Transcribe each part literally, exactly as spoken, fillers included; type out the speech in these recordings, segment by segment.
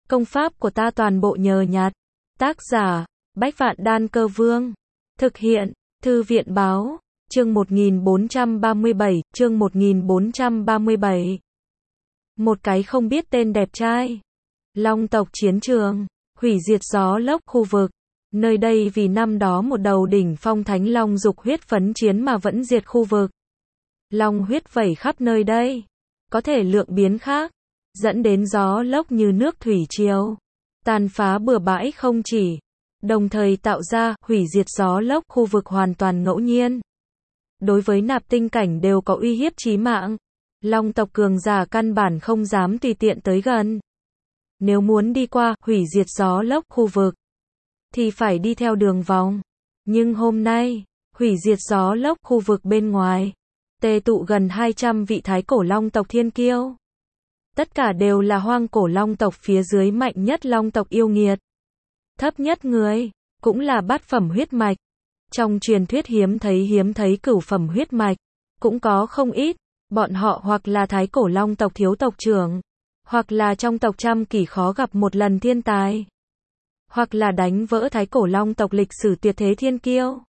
Công pháp của ta toàn bộ nhờ nhặt. Tác giả, Bách Vạn Đan Cơ Vương. Thực hiện, Thư viện báo, chương một nghìn bốn trăm ba mươi bảy, chương một nghìn bốn trăm ba mươi bảy. Một cái không biết tên đẹp trai. Long tộc chiến trường, hủy diệt gió lốc khu vực. Nơi đây vì năm đó một đầu đỉnh phong thánh long dục huyết phấn chiến mà vẫn diệt khu vực. Long huyết vẩy khắp nơi đây. Có thể lượng biến khác. Dẫn đến gió lốc như nước thủy triều. Tàn phá bừa bãi không chỉ. Đồng thời tạo ra hủy diệt gió lốc khu vực hoàn toàn ngẫu nhiên. Đối với nạp tinh cảnh đều có uy hiếp chí mạng. Long tộc cường giả căn bản không dám tùy tiện tới gần. Nếu muốn đi qua hủy diệt gió lốc khu vực thì phải đi theo đường vòng. Nhưng hôm nay, hủy diệt gió lốc khu vực bên ngoài, tề tụ gần hai trăm vị thái cổ long tộc thiên kiêu. Tất cả đều là hoang cổ long tộc phía dưới mạnh nhất long tộc yêu nghiệt. Thấp nhất người, cũng là bát phẩm huyết mạch. Trong truyền thuyết hiếm thấy hiếm thấy cửu phẩm huyết mạch, cũng có không ít. Bọn họ hoặc là thái cổ long tộc thiếu tộc trưởng, hoặc là trong tộc trăm kỷ khó gặp một lần thiên tài, hoặc là đánh vỡ thái cổ long tộc lịch sử tuyệt thế thiên kiêu.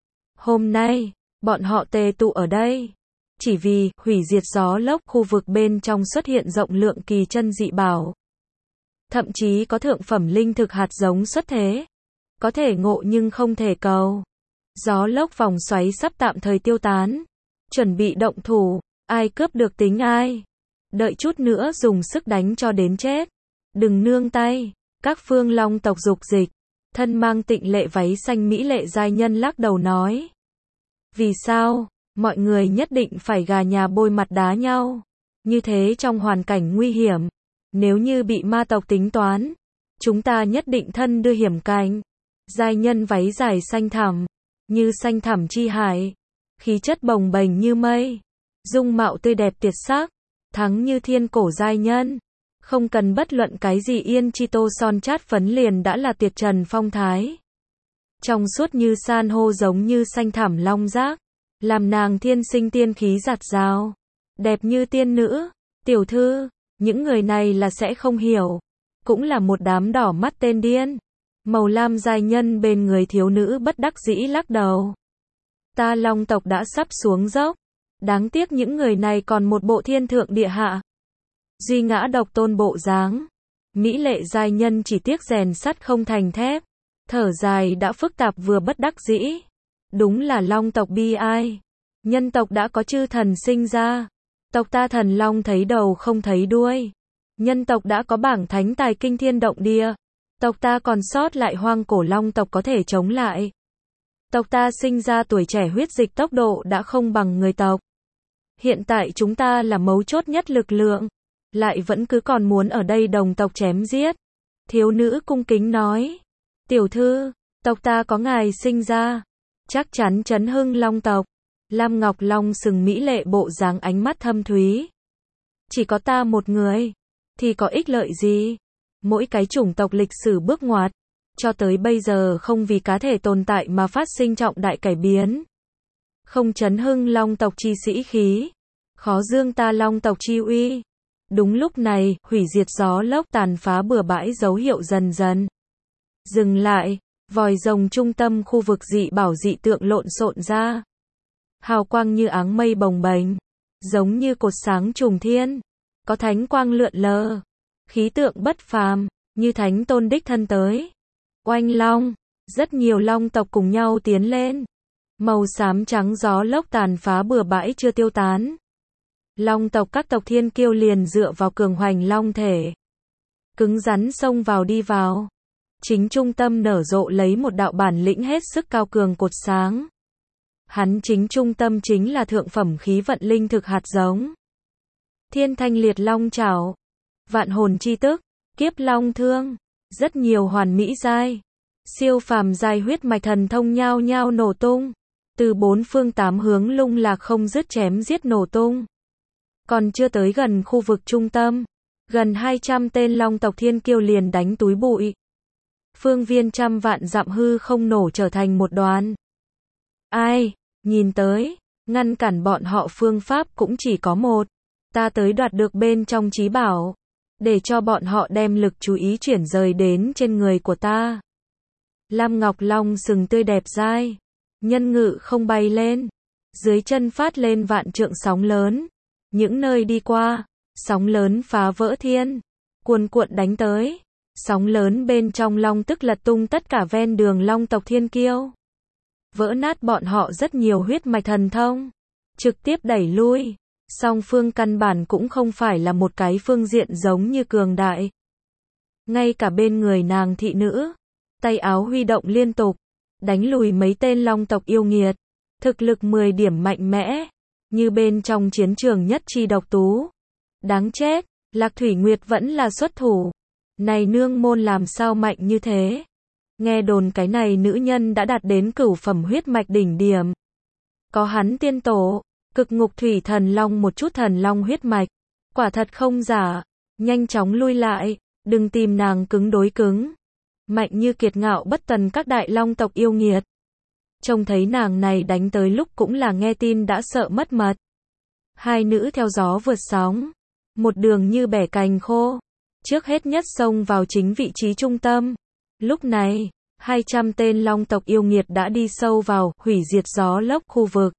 Hôm nay, bọn họ tề tụ ở đây, chỉ vì hủy diệt gió lốc khu vực bên trong xuất hiện rộng lượng kỳ chân dị bảo. Thậm chí có thượng phẩm linh thực hạt giống xuất thế. Có thể ngộ nhưng không thể cầu. Gió lốc vòng xoáy sắp tạm thời tiêu tán. Chuẩn bị động thủ, ai cướp được tính ai. Đợi chút nữa dùng sức đánh cho đến chết. Đừng nương tay. Các phương long tộc dục dịch. Thân mang tịnh lệ váy xanh mỹ lệ giai nhân lắc đầu nói. Vì sao, mọi người nhất định phải gà nhà bôi mặt đá nhau. Như thế trong hoàn cảnh nguy hiểm. Nếu như bị ma tộc tính toán, chúng ta nhất định thân đưa hiểm cảnh. Giai nhân váy dài xanh thẳm, như xanh thẳm chi hải, khí chất bồng bềnh như mây, dung mạo tươi đẹp tuyệt sắc, thắng như thiên cổ giai nhân, không cần bất luận cái gì yên chi tô son chát phấn liền đã là tuyệt trần phong thái. Trong suốt như san hô giống như xanh thẳm long giác, làm nàng thiên sinh tiên khí giạt rào, đẹp như tiên nữ, tiểu thư. Những người này là sẽ không hiểu, cũng là một đám đỏ mắt tên điên. Màu lam giai nhân bên người thiếu nữ bất đắc dĩ lắc đầu. Ta long tộc đã sắp xuống dốc, đáng tiếc những người này còn một bộ thiên thượng địa hạ. Duy ngã độc tôn bộ dáng. Mỹ lệ giai nhân chỉ tiếc rèn sắt không thành thép, thở dài đã phức tạp vừa bất đắc dĩ. Đúng là long tộc bi ai. Nhân tộc đã có chư thần sinh ra. Tộc ta thần long thấy đầu không thấy đuôi. Nhân tộc đã có bảng thánh tài kinh thiên động địa. Tộc ta còn sót lại hoang cổ long tộc có thể chống lại. Tộc ta sinh ra tuổi trẻ huyết dịch tốc độ đã không bằng người tộc. Hiện tại chúng ta là mấu chốt nhất lực lượng. Lại vẫn cứ còn muốn ở đây đồng tộc chém giết. Thiếu nữ cung kính nói. Tiểu thư, tộc ta có ngài sinh ra. Chắc chắn chấn hưng long tộc. Lam Ngọc Long sừng mỹ lệ bộ dáng ánh mắt thâm thúy. Chỉ có ta một người, thì có ích lợi gì? Mỗi cái chủng tộc lịch sử bước ngoặt, cho tới bây giờ không vì cá thể tồn tại mà phát sinh trọng đại cải biến. Không chấn hưng long tộc chi sĩ khí, khó dương ta long tộc chi uy. Đúng lúc này, hủy diệt gió lốc tàn phá bừa bãi dấu hiệu dần dần dừng lại, vòi rồng trung tâm khu vực dị bảo dị tượng lộn xộn ra. Hào quang như áng mây bồng bềnh, giống như cột sáng trùng thiên, có thánh quang lượn lờ, khí tượng bất phàm, như thánh tôn đích thân tới. Oanh long, rất nhiều long tộc cùng nhau tiến lên. Màu xám trắng gió lốc tàn phá bừa bãi chưa tiêu tán. Long tộc các tộc thiên kiêu liền dựa vào cường hoành long thể, cứng rắn xông vào đi vào. Chính trung tâm nở rộ lấy một đạo bản lĩnh hết sức cao cường cột sáng. Hắn chính trung tâm chính là thượng phẩm khí vận linh thực hạt giống. Thiên thanh liệt long trảo, vạn hồn chi tức, kiếp long thương, rất nhiều hoàn mỹ giai, siêu phàm giai huyết mạch thần thông nhao nhao nổ tung, từ bốn phương tám hướng lung lạc không dứt chém giết nổ tung. Còn chưa tới gần khu vực trung tâm, gần hai trăm tên long tộc thiên kiêu liền đánh túi bụi. Phương viên trăm vạn dặm hư không nổ trở thành một đoàn. Ai? Nhìn tới, ngăn cản bọn họ phương pháp cũng chỉ có một. Ta tới đoạt được bên trong trí bảo. để cho bọn họ đem lực chú ý chuyển rời đến trên người của ta. Lam Ngọc Long sừng tươi đẹp dai, nhân ngự không bay lên, dưới chân phát lên vạn trượng sóng lớn, những nơi đi qua, sóng lớn phá vỡ thiên, cuồn cuộn đánh tới, sóng lớn bên trong long tức lật tung tất cả ven đường long tộc thiên kiêu, vỡ nát bọn họ rất nhiều huyết mạch thần thông, trực tiếp đẩy lui. Song phương căn bản cũng không phải là một cái phương diện giống như cường đại. Ngay cả bên người nàng thị nữ, tay áo huy động liên tục, đánh lùi mấy tên long tộc yêu nghiệt, thực lực mười điểm mạnh mẽ, như bên trong chiến trường nhất chi độc tú. Đáng chết, Lạc Thủy Nguyệt vẫn là xuất thủ. Này nương môn làm sao mạnh như thế? Nghe đồn cái này nữ nhân đã đạt đến cửu phẩm huyết mạch đỉnh điểm. Có hắn tiên tổ, cực ngục thủy thần long một chút thần long huyết mạch. Quả thật không giả, nhanh chóng lui lại, đừng tìm nàng cứng đối cứng. Mạnh như kiệt ngạo bất tần các đại long tộc yêu nghiệt. Trông thấy nàng này đánh tới lúc cũng là nghe tin đã sợ mất mật. Hai nữ theo gió vượt sóng, một đường như bẻ cành khô, trước hết nhất xông vào chính vị trí trung tâm. Lúc này, hai trăm tên long tộc yêu nghiệt đã đi sâu vào, hủy diệt gió lốc khu vực.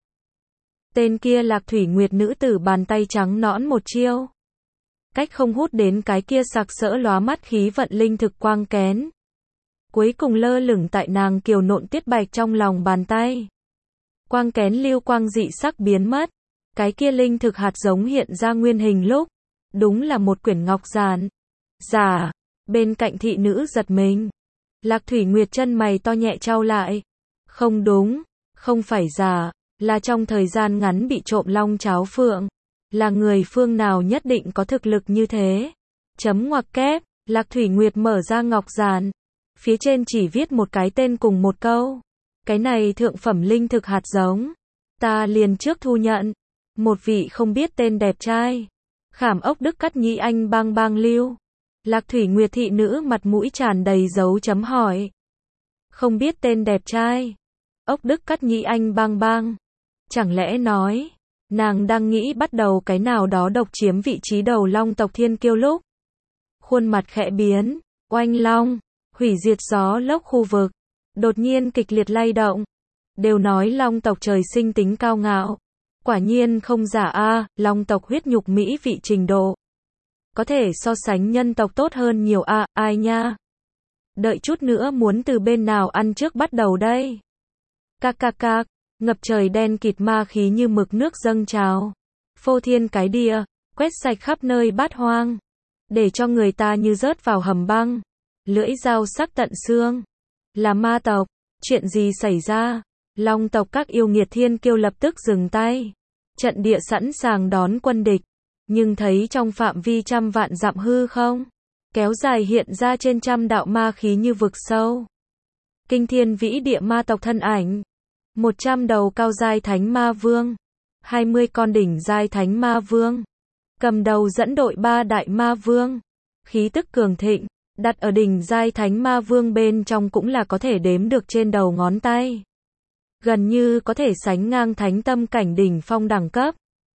Tên kia Lạc Thủy Nguyệt nữ tử bàn tay trắng nõn một chiêu. Cách không hút đến cái kia sặc sỡ lóa mắt khí vận linh thực quang kén. Cuối cùng lơ lửng tại nàng kiều nộn tiết bạch trong lòng bàn tay. Quang kén lưu quang dị sắc biến mất. Cái kia linh thực hạt giống hiện ra nguyên hình lúc. Đúng là một quyển ngọc giản. Giả, bên cạnh thị nữ giật mình. Lạc Thủy Nguyệt chân mày to nhẹ trao lại. Không đúng, không phải giả, là trong thời gian ngắn bị trộm long cháo phượng. Là người phương nào nhất định có thực lực như thế. Chấm ngoặc kép, Lạc Thủy Nguyệt mở ra ngọc giản. Phía trên chỉ viết một cái tên cùng một câu. Cái này thượng phẩm linh thực hạt giống. Ta liền trước thu nhận. Một vị không biết tên đẹp trai. Khảm ốc đức cắt nhĩ anh bang bang lưu. Lạc Thủy Nguyệt thị nữ mặt mũi tràn đầy dấu chấm hỏi. Không biết tên đẹp trai. Ốc đức cắt nhĩ anh bang bang. Chẳng lẽ nói, nàng đang nghĩ bắt đầu cái nào đó độc chiếm vị trí đầu long tộc thiên kiêu lúc. Khuôn mặt khẽ biến, oanh long, hủy diệt gió lốc khu vực, đột nhiên kịch liệt lay động. Đều nói long tộc trời sinh tính cao ngạo. Quả nhiên không giả a, long tộc huyết nhục mỹ vị trình độ. Có thể so sánh nhân tộc tốt hơn nhiều a, ai nha. Đợi chút nữa muốn từ bên nào ăn trước bắt đầu đây. Cạc cạc cạc, ngập trời đen kịt ma khí như mực nước dâng trào. Phô thiên cái địa, quét sạch khắp nơi bát hoang. Để cho người ta như rớt vào hầm băng. Lưỡi dao sắc tận xương. Là ma tộc, chuyện gì xảy ra? Long tộc các yêu nghiệt thiên kiêu lập tức dừng tay. Trận địa sẵn sàng đón quân địch. Nhưng thấy trong phạm vi trăm vạn dặm hư không, kéo dài hiện ra trên trăm đạo ma khí như vực sâu. Kinh thiên vĩ địa ma tộc thân ảnh. Một trăm đầu cao giai thánh ma vương. Hai mươi con đỉnh giai thánh ma vương. Cầm đầu dẫn đội ba đại ma vương. Khí tức cường thịnh, đặt ở đỉnh giai thánh ma vương bên trong cũng là có thể đếm được trên đầu ngón tay. Gần như có thể sánh ngang thánh tâm cảnh đỉnh phong đẳng cấp.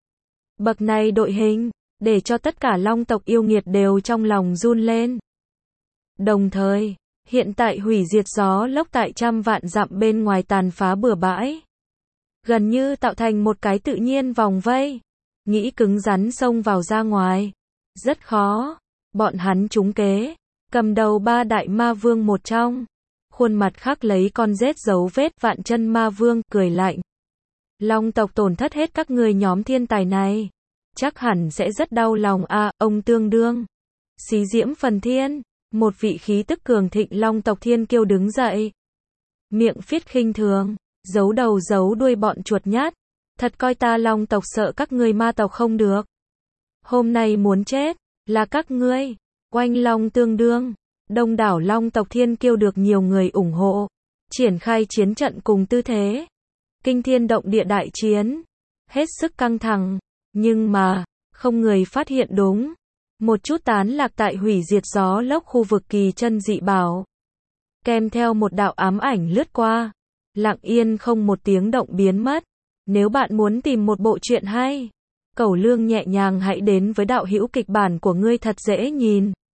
Bậc này đội hình, để cho tất cả long tộc yêu nghiệt đều trong lòng run lên. Đồng thời, hiện tại hủy diệt gió lốc tại trăm vạn dặm bên ngoài tàn phá bừa bãi. Gần như tạo thành một cái tự nhiên vòng vây. Nghĩ cứng rắn xông vào ra ngoài. Rất khó. Bọn hắn trúng kế. Cầm đầu ba đại ma vương một trong. Khuôn mặt khắc lấy con rết dấu vết vạn chân ma vương, cười lạnh. Long tộc tổn thất hết các người nhóm thiên tài này. Chắc hẳn sẽ rất đau lòng a, à, ông tương đương. Xí diễm phần thiên. Một vị khí tức cường thịnh long tộc thiên kiêu đứng dậy. Miệng phiết khinh thường. Giấu đầu giấu đuôi bọn chuột nhát. Thật coi ta long tộc sợ các ngươi ma tộc không được. Hôm nay muốn chết. Là các ngươi. Oanh long tương đương. Đông đảo long tộc thiên kiêu được nhiều người ủng hộ. Triển khai chiến trận cùng tư thế. Kinh thiên động địa đại chiến. Hết sức căng thẳng. Nhưng mà, không người phát hiện đúng. Một chút tán lạc tại hủy diệt gió lốc khu vực kỳ chân dị bảo. Kèm theo một đạo ám ảnh lướt qua. Lặng yên không một tiếng động biến mất. Nếu bạn muốn tìm một bộ truyện hay, Cẩu Lương nhẹ nhàng hãy đến với đạo hữu kịch bản của ngươi thật dễ nhìn.